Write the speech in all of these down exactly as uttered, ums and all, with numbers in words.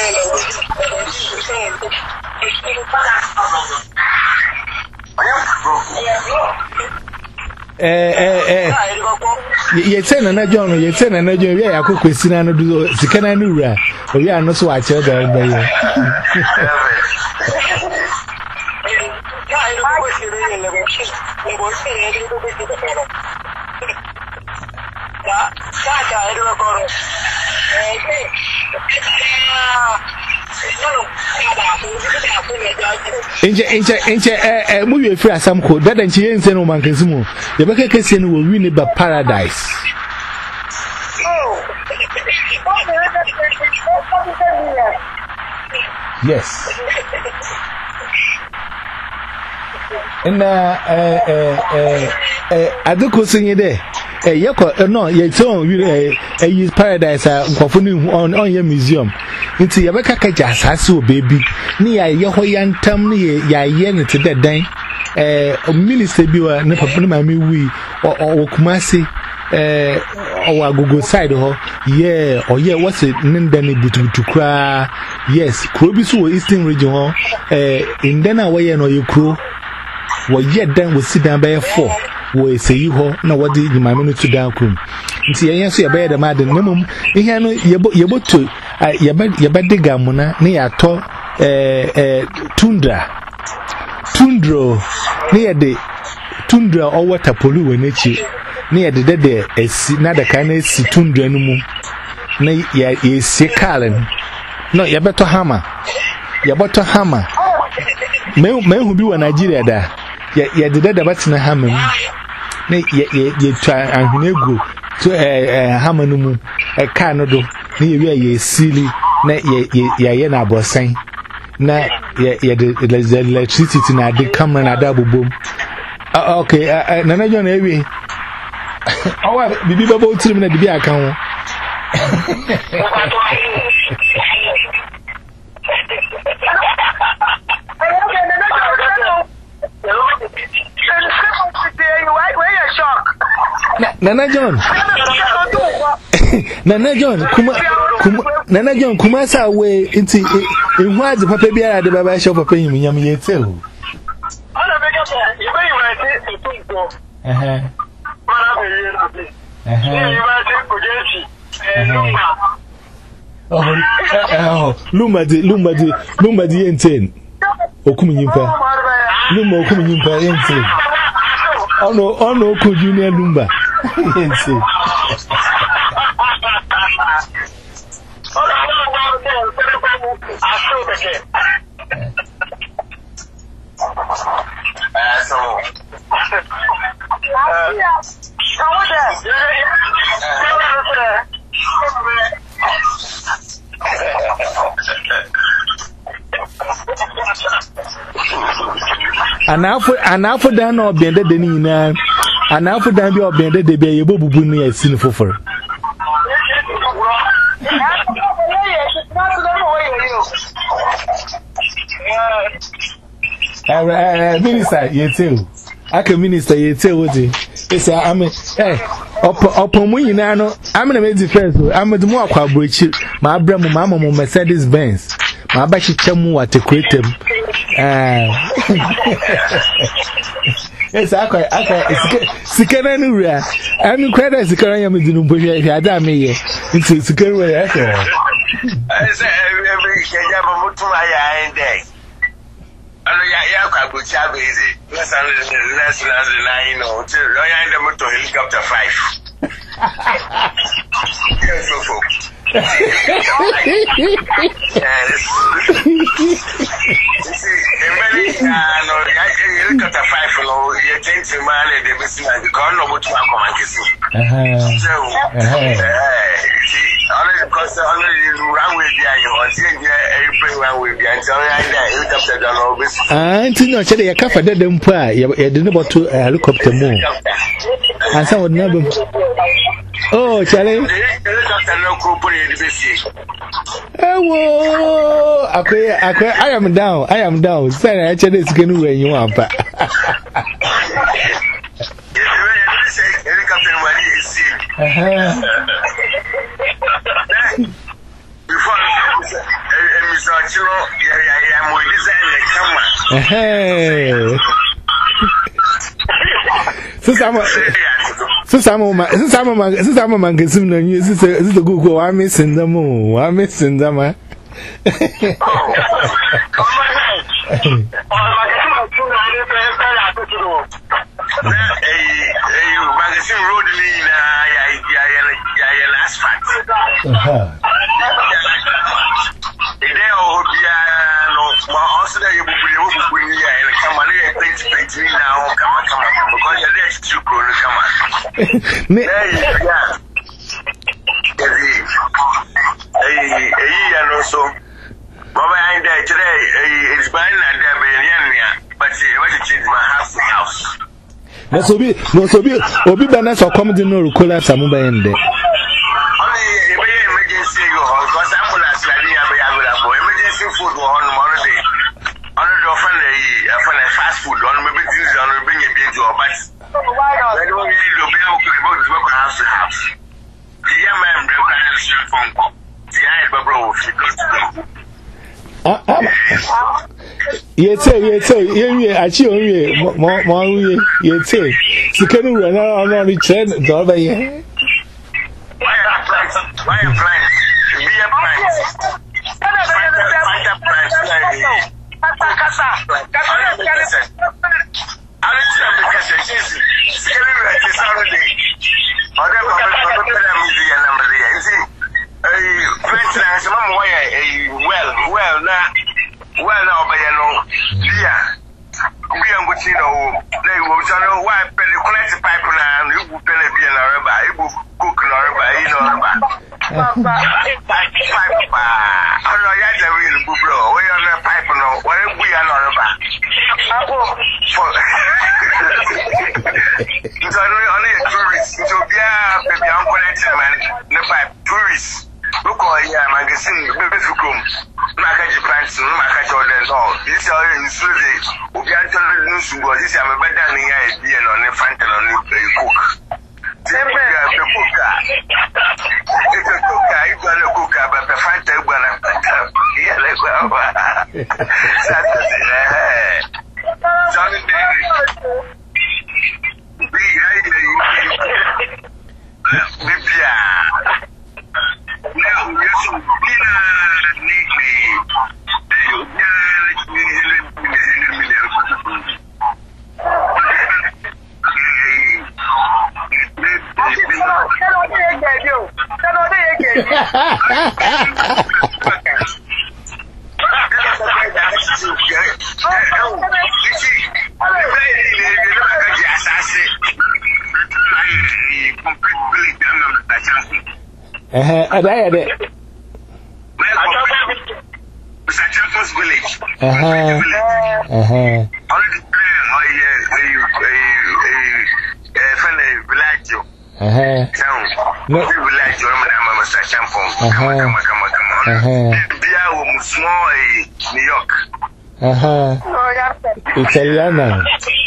eh eh eh ye say na John ye say na John we akoko sina no do sikana no wura o we ano so a che da ba ye Inje inje inje eh eh mu we free asam ko dada nchi yen se no man kansimu ye be keke se no we win ba paradise. Yes. And uh eh eh eh adoko sinye de eh yeko no ye ton we eh use paradise nkofo ni on on your museum. Nti ye be kaka ja asase o baby ni ya ye ho yantam ni ya ye ne te dedan eh minister bi wa ne papa ne mama wi o Kumasi eh o agogo side ho yeah o yeah what's it nda ne butubutu kra yes kro bi so eastern region ho eh indana wa ye no ye kro wo ye dan wo sidan ba ye four wo eseyi ho na wo di nyimame no to dan krom nti yen so ye ba ye da maden nemum ihe no ye bo to ye ba ye ba diga muna ne ya to eh eh tundra tundro ne ye de tundra o water polu we nechi ne ye de de esi na da kan esi tundra no mu na ye ye sekalen no ye beto hammer ye beto hammer me me hu bi wa Nigeria da ye ye de de batina hammer mu ne ye ye ye twa ahunegu to eh hammer no mu e car no do ne ye wi ye sili na ye ye ye na abosan na ye ye the electricity na de camera na da bobom okay na na John ewi awa bibi babo tirim na bibi aka ho Nana John Nana John kuma kuma Nana John kuma sa we inti ehwu ade papa biara de baba show papa yim nyam ye tell ana be ka ye be you right to go eh mara be ye na be eh you right ko jechi eh lumba oh lumba de lumba de lumba de enten okum nyimpa lumba okum nyimpa enten ono ono ko junior lumba enten Anafu anafu dan no obende de ni na anafu dan bi obende de be ye bobubu ni asi ni foforo eh minister yeteu aka minister yeteu odi ese ame eh opo mu nyina no ame na me defense ame mu akwa brochi ma abra mu ma mu Mercedes Benz ma ba chichemu watekwete eh esa akwa akwa sikana nu ria ami kwada sikana ya medinu bohwe hwe ada me ye nti sikana we ya so esa every keja ba mutu aya ende alo ya ya kwa brochi abeze let's let's nine no to royal ende moto helicopter five yes so so helicopter five no you change to man and they miss like because no much come and kiss you so only because only run with you on say every run with you until I helicopter don't always ah nti no chede yakafa dede mpo a ye de ne boto helicopter mu ansa wod na bem oh chale helicopter no ko pori de besi ewo akwe akwe I am down I am down say na chede sikenu we yin wa pa helicopter money is see before Hey. Sisama Sisama Sisama Sisama Mangasim no you this is the Google I'm missing them all I'm missing them eh magazine road ni na ya ya ya ya last fact aha ide o bia no ma also that you bubule wo bubule ya ele kama le paint paint ni na o kama kama because ya dey too cool kama me ya eh eh ya no so baba I dey today it's been na dey be ya but what it is my house house no so be no so be obi bana so come di no rukola samu ba yende only emergency go because ambulance la ni abe available emergency food go on Monday on the friend eh friend fast food on maybe things on be nye bi to but when we do be able to go to house house the young man dem can share phone call the I bro she goes to go ah ah yete yete yewie achi onwie mo mo onwie yete sikenu ru na ona ri chen do ba ye why are plants why are plants be a plant kasa kasa kasa ala tira me kasa sisi sikenu ru ati saturday oda ba ba ba na mi ya na mi ya see eh plant na se mama why eh well well na well now by no yeah we am go to know na you go to know why pele connect pipe na you go pele bi na reba you go cook na reba you know reba pipe pa ono ya da we lu bro we on the pipe no we bu ya na reba so no only tourists so bia baby am connect man the pipe tourists look all ya magazine be fukum na ka ji plants na ka ji order no this is all in Suzy obi anto no sugo this am beda ni ya e bi no ne fanta no ni cook tembe ya be cook it's a cook I go na cook ba be fanta e gba na ya le gba Saturday eh Sunday bi ya bi bia now yes bina ni eh ada ya de Champions Village. Uh-huh. Uh-huh. Already playing oh yeah, a friend village. Uh-huh. No village or Mama Champions. Come on, come on, come on. Uh-huh. Bia was small New York. Uh-huh. Italiana.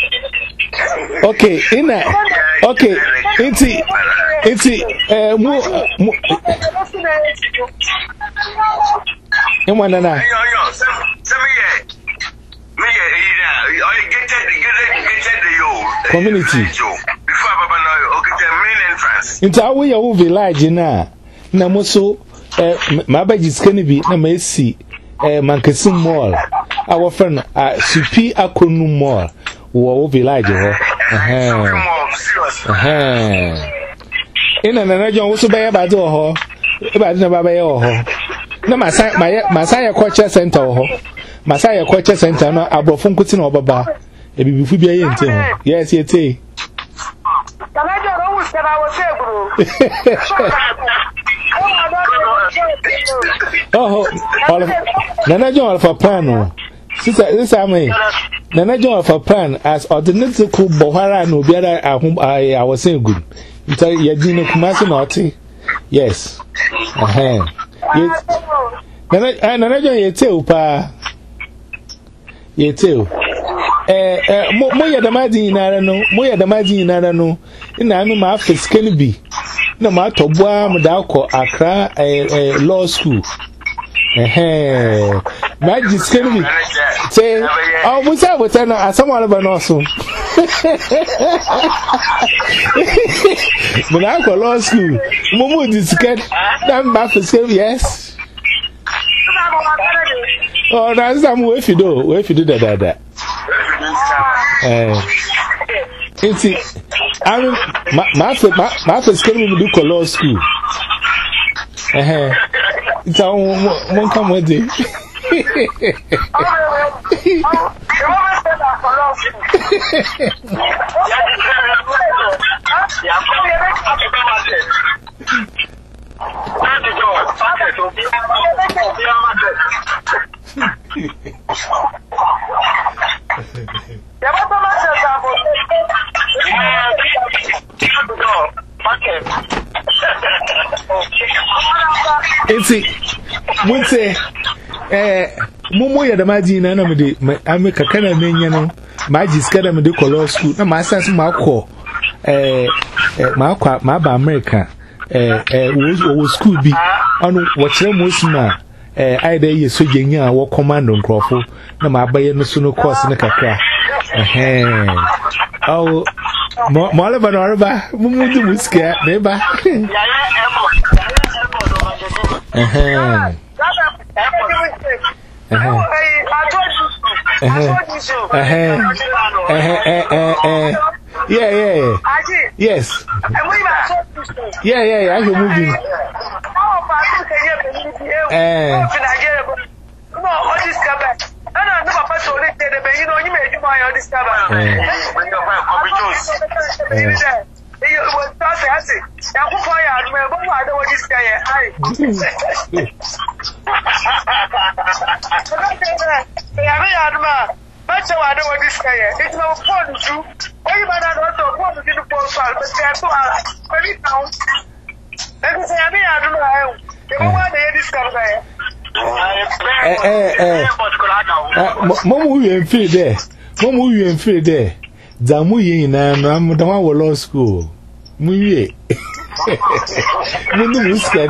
Okay, in a okay, it's it's uh mo mo Emwana na. Yo yo, some me me I get get get the yo community. Before Baba no okay the main entrance. Into awo ya wo village na na mo so eh mabaji skani bi na mesi eh Mankasim Mall. Our friend uh Supi Akonu Mall wo village ho. Eh. Eh. Ina na na John wo so be ya ba do ho. E ba na baba ya ho. Na Masaya Masaya Culture Center ho. Masaya Culture Center no abrofo nkuti na obaba. E bibifu bia ye nte ho. Yes, ye te. Kanajo ro wu sera wo se bro. Oh, Nana John Alpha Plan. Sister, this I mean. Nana John Alpha Plan as ordinary ku Bohara no biara ahum I was saying good. Nta ye din no Kumasi na oti. Yes. Uh-huh. Yes. Nana Nana John ye tell pa. Ye tell. Eh eh mo mo ya damadi nara no, mo ya damadi nara no. Ina anu ma fiskani bi. Na ma toboa mo da ko Accra eh law school. Eh Magic skinny. Say, oh, what's that? What's that? I someone about also. When I go law school, Momo discard, damn back for skin, yes. Oh, that's some way if you do, if you do that, that. Eh, it's it. I mean, my my first skin will do law school. Eh, it's a one come with it. It's it. We say, eh, Momo ya the magic na me de ame kakana menya no magic skada me de color school na ma sense ma ko eh ma kwa ma ba America eh eh wo school bi onu wo kire mo sima eh aida ye soje nya wo commando nkrofo na ma abaye no so no course na kakra eh oh mo mo le ba no ba mumu du muska ne ba eh Uh huh. Uh huh. Uh huh. Uh huh. Yeah, yeah. Yes. Yeah, yeah, yeah. I can move you. Eh. Momo you in free there. Momo you in free there. Zamu ye na no am da wa law school. Mu ye. Mu no muska.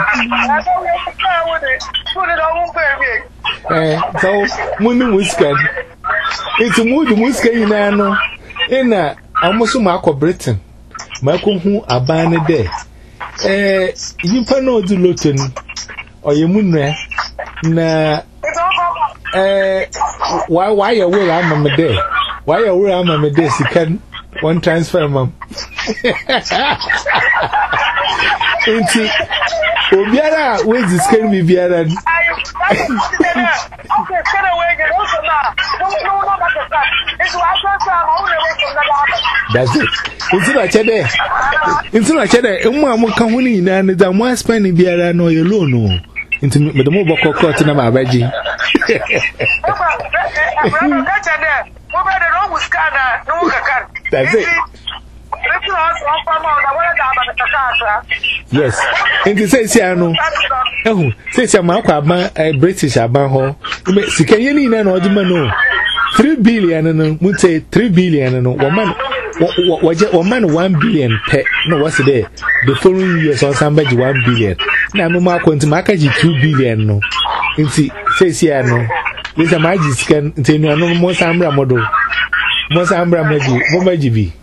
Eh, so mu no muska. It's mu du muska ina no. Ina amuso ma akọ Britain. Ma ko hu aban ne there. Eh, yipa no du loton. Oye mu nua na eh why why you will am me there? Why you will am me there? You can one transfer mom. Inti obiara we discuss me biara. That's it. Inti na chede. Inti na chede. Emu amu kan hu ni na ne da mo spend biara no ye loan no. Inti me de mo boko court na ma baji. That's it. Yes. And to say, Siano, oh, say some British Abaho. Sikayani and Odimano. Three billion and would say three billion and one man, one man, one billion pet. No, what's there? The following years on somebody one billion. Now, Mamma went to Makaji two billion. No, and see, say, Siano. There's a magic scan, say, no more Sambra model. More Sambra Magi, more Magi.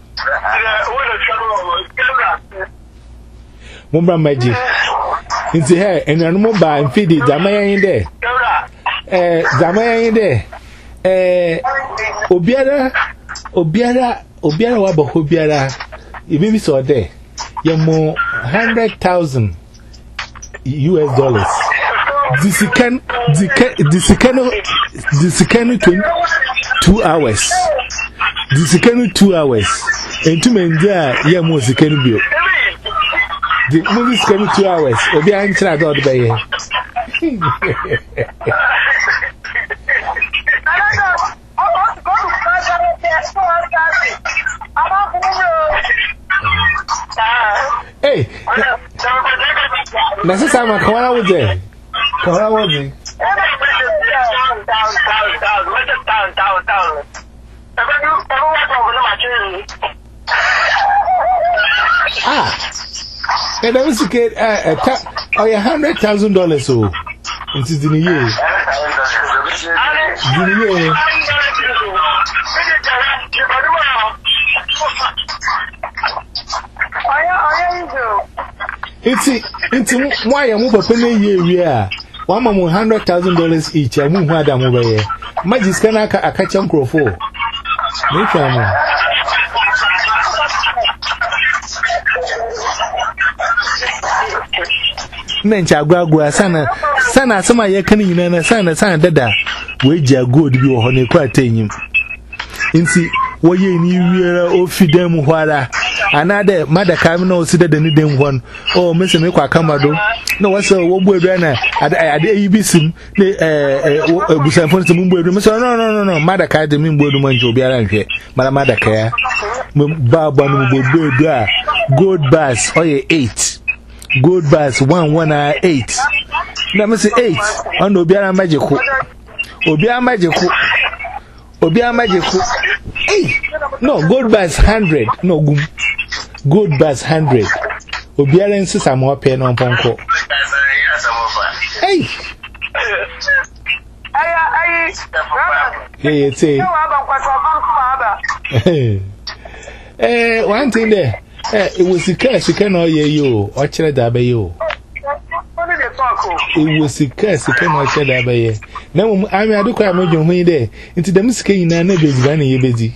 Mumbra Magic. Into her and an mobile and feed it. Zamaya in there. Eh, Zamaya in there. Eh, Obiara, Obiara, Obiara Wabo Obiara. You maybe saw there. You're more hundred thousand U S dollars. This can, this can, this can two hours. This can two hours. And two men there, yeah, more can be. The movie's coming two hours. Obi I'm trying to do it. Hey, that's the time I come out with them. Come out with me. Ah. And I was to get a hundred thousand dollars. So, it is in a year. Junior. It's it's why I'm over penny year. One more hundred thousand dollars each. I won't have them over here. Magic scanner, a catch on crow for. Make them. Mencha Guagua, Sana, Sana, some of your canning and a son, a son, dada. Wage a good view on a quite tame. In see, what you knew, oh, feed them, Wada. Another mother Camino seated the needing one. Oh, Mister Miqua Camado. No, what's a wood runner at the A B C, uh, Busan for the Mumbo. No, no, no, no, Mother Kai, the Mimbo, the Manjo, Biaran, Madame Mother Care, Baba, Gold Bass, oh, eight. Gold Bass, one, one, eight. Let me say eight. On Obiara Magical. Obiara Magical. Obiara Magical. Hey! No, Gold Bass, hundred. No, goom. Gold Bass, hundred. Obiara insists I'm more pen on Ponko. Hey! Hey, it's a. Eh, one thing there. Eh, it was the curse you can all hear you, or check that by you. It was the curse you can all check that by you. Now, I mean, I do quite much on me there. Into the skin and never is running you busy.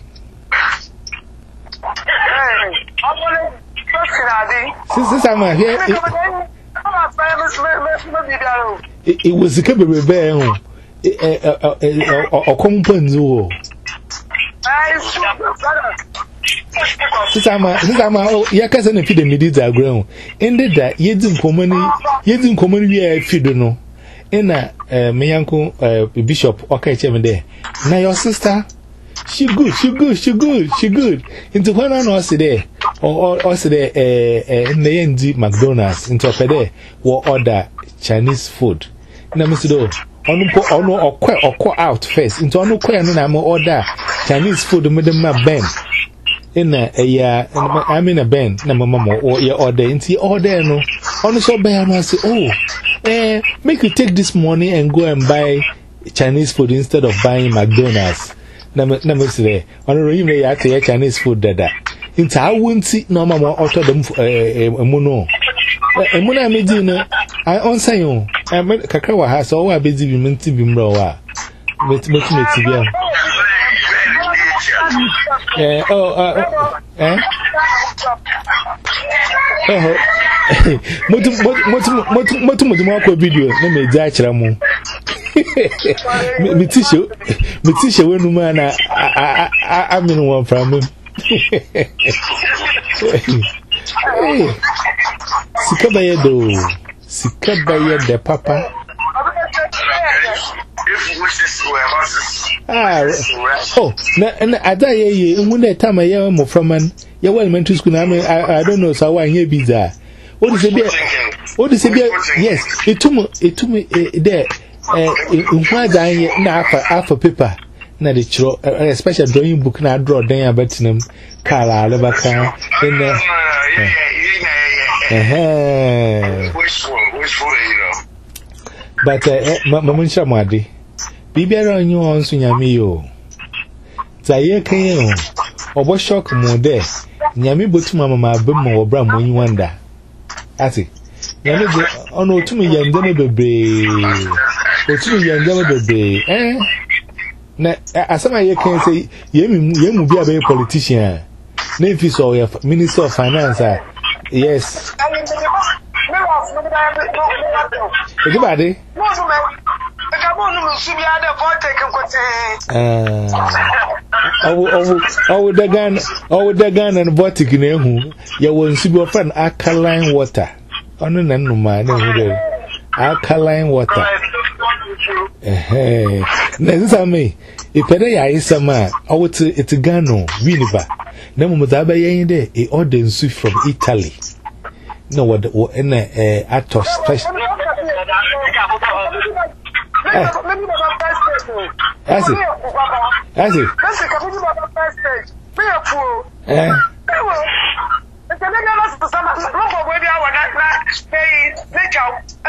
Since I'm here, it was the Cabby Bear or common Ponzo. Since I'm a your cousin and feed the middies are grown. Ended that you didn't come any, you didn't come any if you don't know. In a my uncle, Bishop, okay, chairman there. Now your sister, she good, she good, she good, she good. Into one on us there, or also there, in the N G McDonald's, into a there, will order Chinese food. Now, Mister Do, on no or quite or quite out first, into no quite no more order Chinese food, Madam Ben. In a year, I'm in a band, no mamma, or your order, and see order no. On the shop, I say, oh, eh, make you take this money and go and buy Chinese food instead of buying McDonald's. Number three, on the room, they actually Chinese food, dada. Into I won't see no mamma auto them a mono. A mona medina, I answer you. I met Kakawa has all I busy women to be more. But make me to be. Eh, oh, uh, eh? Oh, what, what, what, what, what, what, video? Let me judge Ramon. Me tissue, me tissue when man, I, I, I, I'm in one from him. Hey, Sikabaya do, Sikabaya de Papa. Ah, oh, and I die ye, and when that time I am from man, your elementary school, I mean, I don't know, so I hear bizarre. What is it? What is it? Yes, it took me, it took me there. In what I now for paper, not a chro, a special drawing book, now draw down about them, Carla, Lebaca, in the. But, Mamma Shamadi. Bibiara on you on Sunyamio. Zaye came or what shock more there. Yami but mamma bum or bram when you wonder. As it. Yami, oh no, to me, young baby. Or to me, young baby, eh? As some I can say, you will be a very politician. Memphis or your Minister of Finance. Yes. Everybody. Oh, the gun, oh, the gun and Botic in who you will see your friend alkaline water. On an animal, alkaline water. Eh, this is me. If I is a man, I would say it's a gano, Winiba. No Mozaba in there, a order soup from Italy. No, what in a atos special. As it, as it, eh?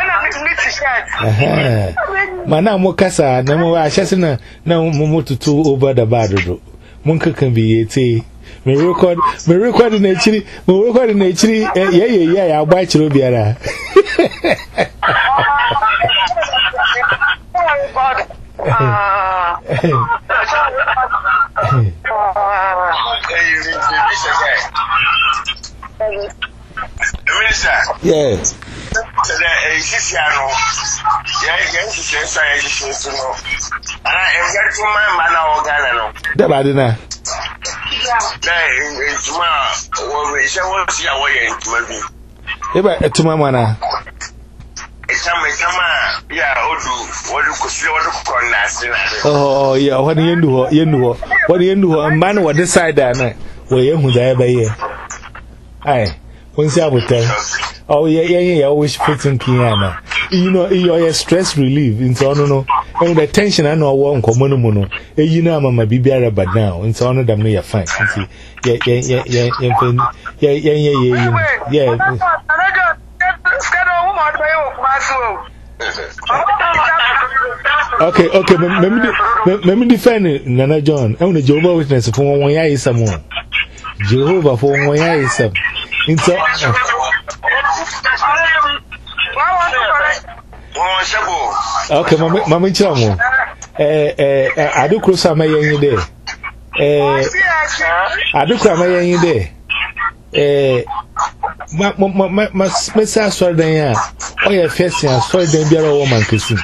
Mana Mokasa, no more Ashasina, no more to two over the bardo. Monka can be a tea. Me record, me record in a chili, me record in a chili, yeah, yeah, yeah, I'll bite you, Biara. Yes. The Badina. Eba to Mamma. Oh, yeah, what do you do? You know what do you do? A man will decide that night. Well, you who die by here. Aye, once I would tell. Oh, yeah, yeah, yeah, always fitting piano. You know, you're a stress relief into honor. And the tension I know one common mono. You know, Mamma be better, but now, and so on, them, you're fine. See, yeah, yeah, yeah, yeah, yeah, yeah, yeah, yeah, yeah. Okay, okay, let me defend Nana John. Only Jehovah Witness for one year is some more. Jehovah for one year is some. Okay, Mamma Chamo. Eh, eh, I do cross my young day. Eh, I do cry my young day. Eh, my message for the year. Oh, yeah, first, I saw them be a woman kissing.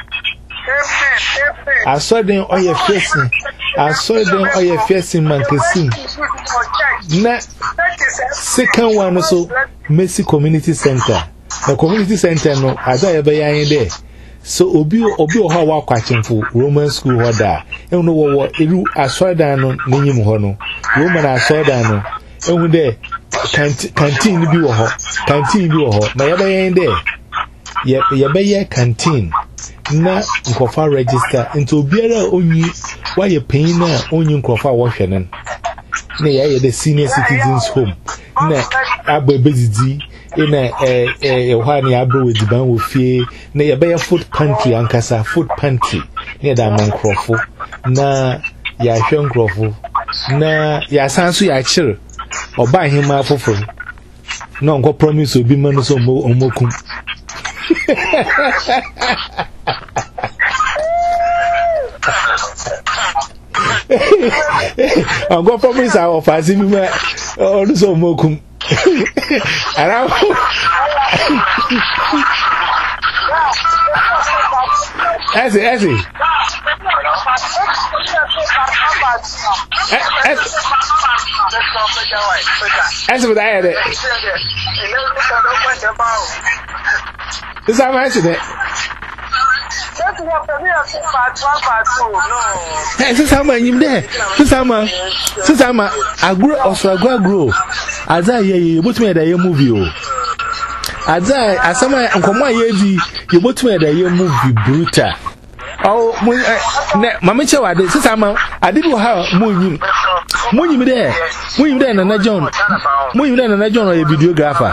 I saw them, oh, yeah, first, I saw them, oh, yeah, first in man kissing. Na second one also, Mercy Community Center. The community center, no, I don't ever in there. So, Obi, Obi, or how watching for Roman school, what that. You know what, you I saw down on Ninim Hono. Roman, I saw down. And there, canteen be a hot, canteen be a hot. My other end there. Yep, your canteen. Na Nkofa register into Biara only why you're paying now on your Nkofa washing. Nay, the senior citizens' home. Na Abba Bezzi in a Wani Abba with the band with fear. Nay, a bear food pantry and Casa food pantry near that man Crawford. Na Yashon Crawford. Na Yasansu Yachir or buy him out for free. No, go promise to be manus or mokum. I'm going to promise our fancy me also mokum. And I As it, as it. As what I had it. This time I answered it. Hey, this time I'm there. This time this time I grow also I grow grow. As I hear you, but me that you movie. As I as some I come on here, you but me that you movie brutal. Oh, Mamma Chow, this time I didn't have Moon. Moon, you there. Moon, you there, Nana John. Moon, you there, Nana John, or a videographer.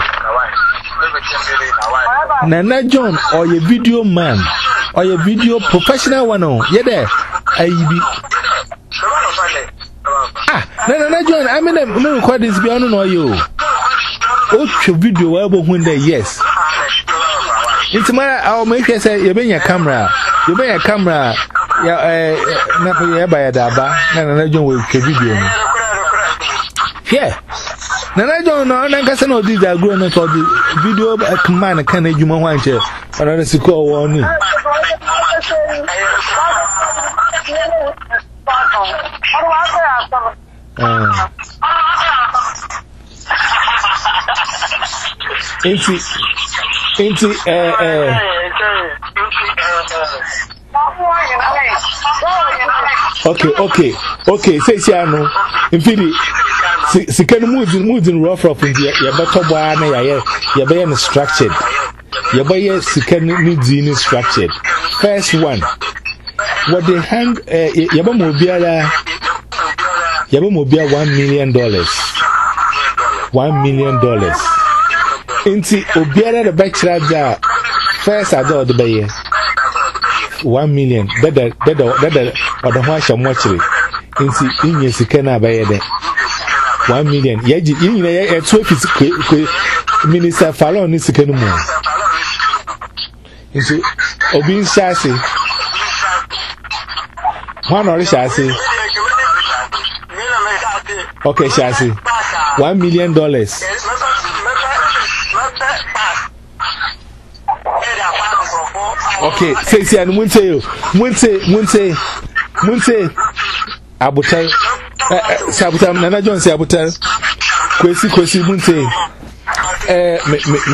Nana John, or a video man, or a video professional one. Yeah, there. I be. Ah, Nana John, I mean, I'm not quite this beyond on you. What's your video? When they yes. It's my, I'll make you say, you're being a camera. You buy a camera, yeah, uh, by a daba, Nana John will video. Yeah, Nana John, no, I can't know these are going for the video command. Can you want to another secure one? Into, into, uh, uh, okay, okay, okay. Say, Siano, in Philly, Sikan moves in moves in rough rough in your better boy, your bay is structured. Your bay is Sikan needs in structured. First one, what they hang, Yabamobia, Yabamobia one million dollars. One million dollars. Inti Obiara the bachelor first I do the bay one million. That that that that or the one shall watch it. In in yes, can I buy it? One million. Yaji, you know, a twelve is Minister Fallon is a can more. Into Obin Sassy. One or Sassy. Okay, Sassy. One million dollars. Okay, say, say, and Munte, Munte, Munte, Munte, Abutai, Sabutam, Nana John Sabutai, Kwesi, Kwesi, Munte,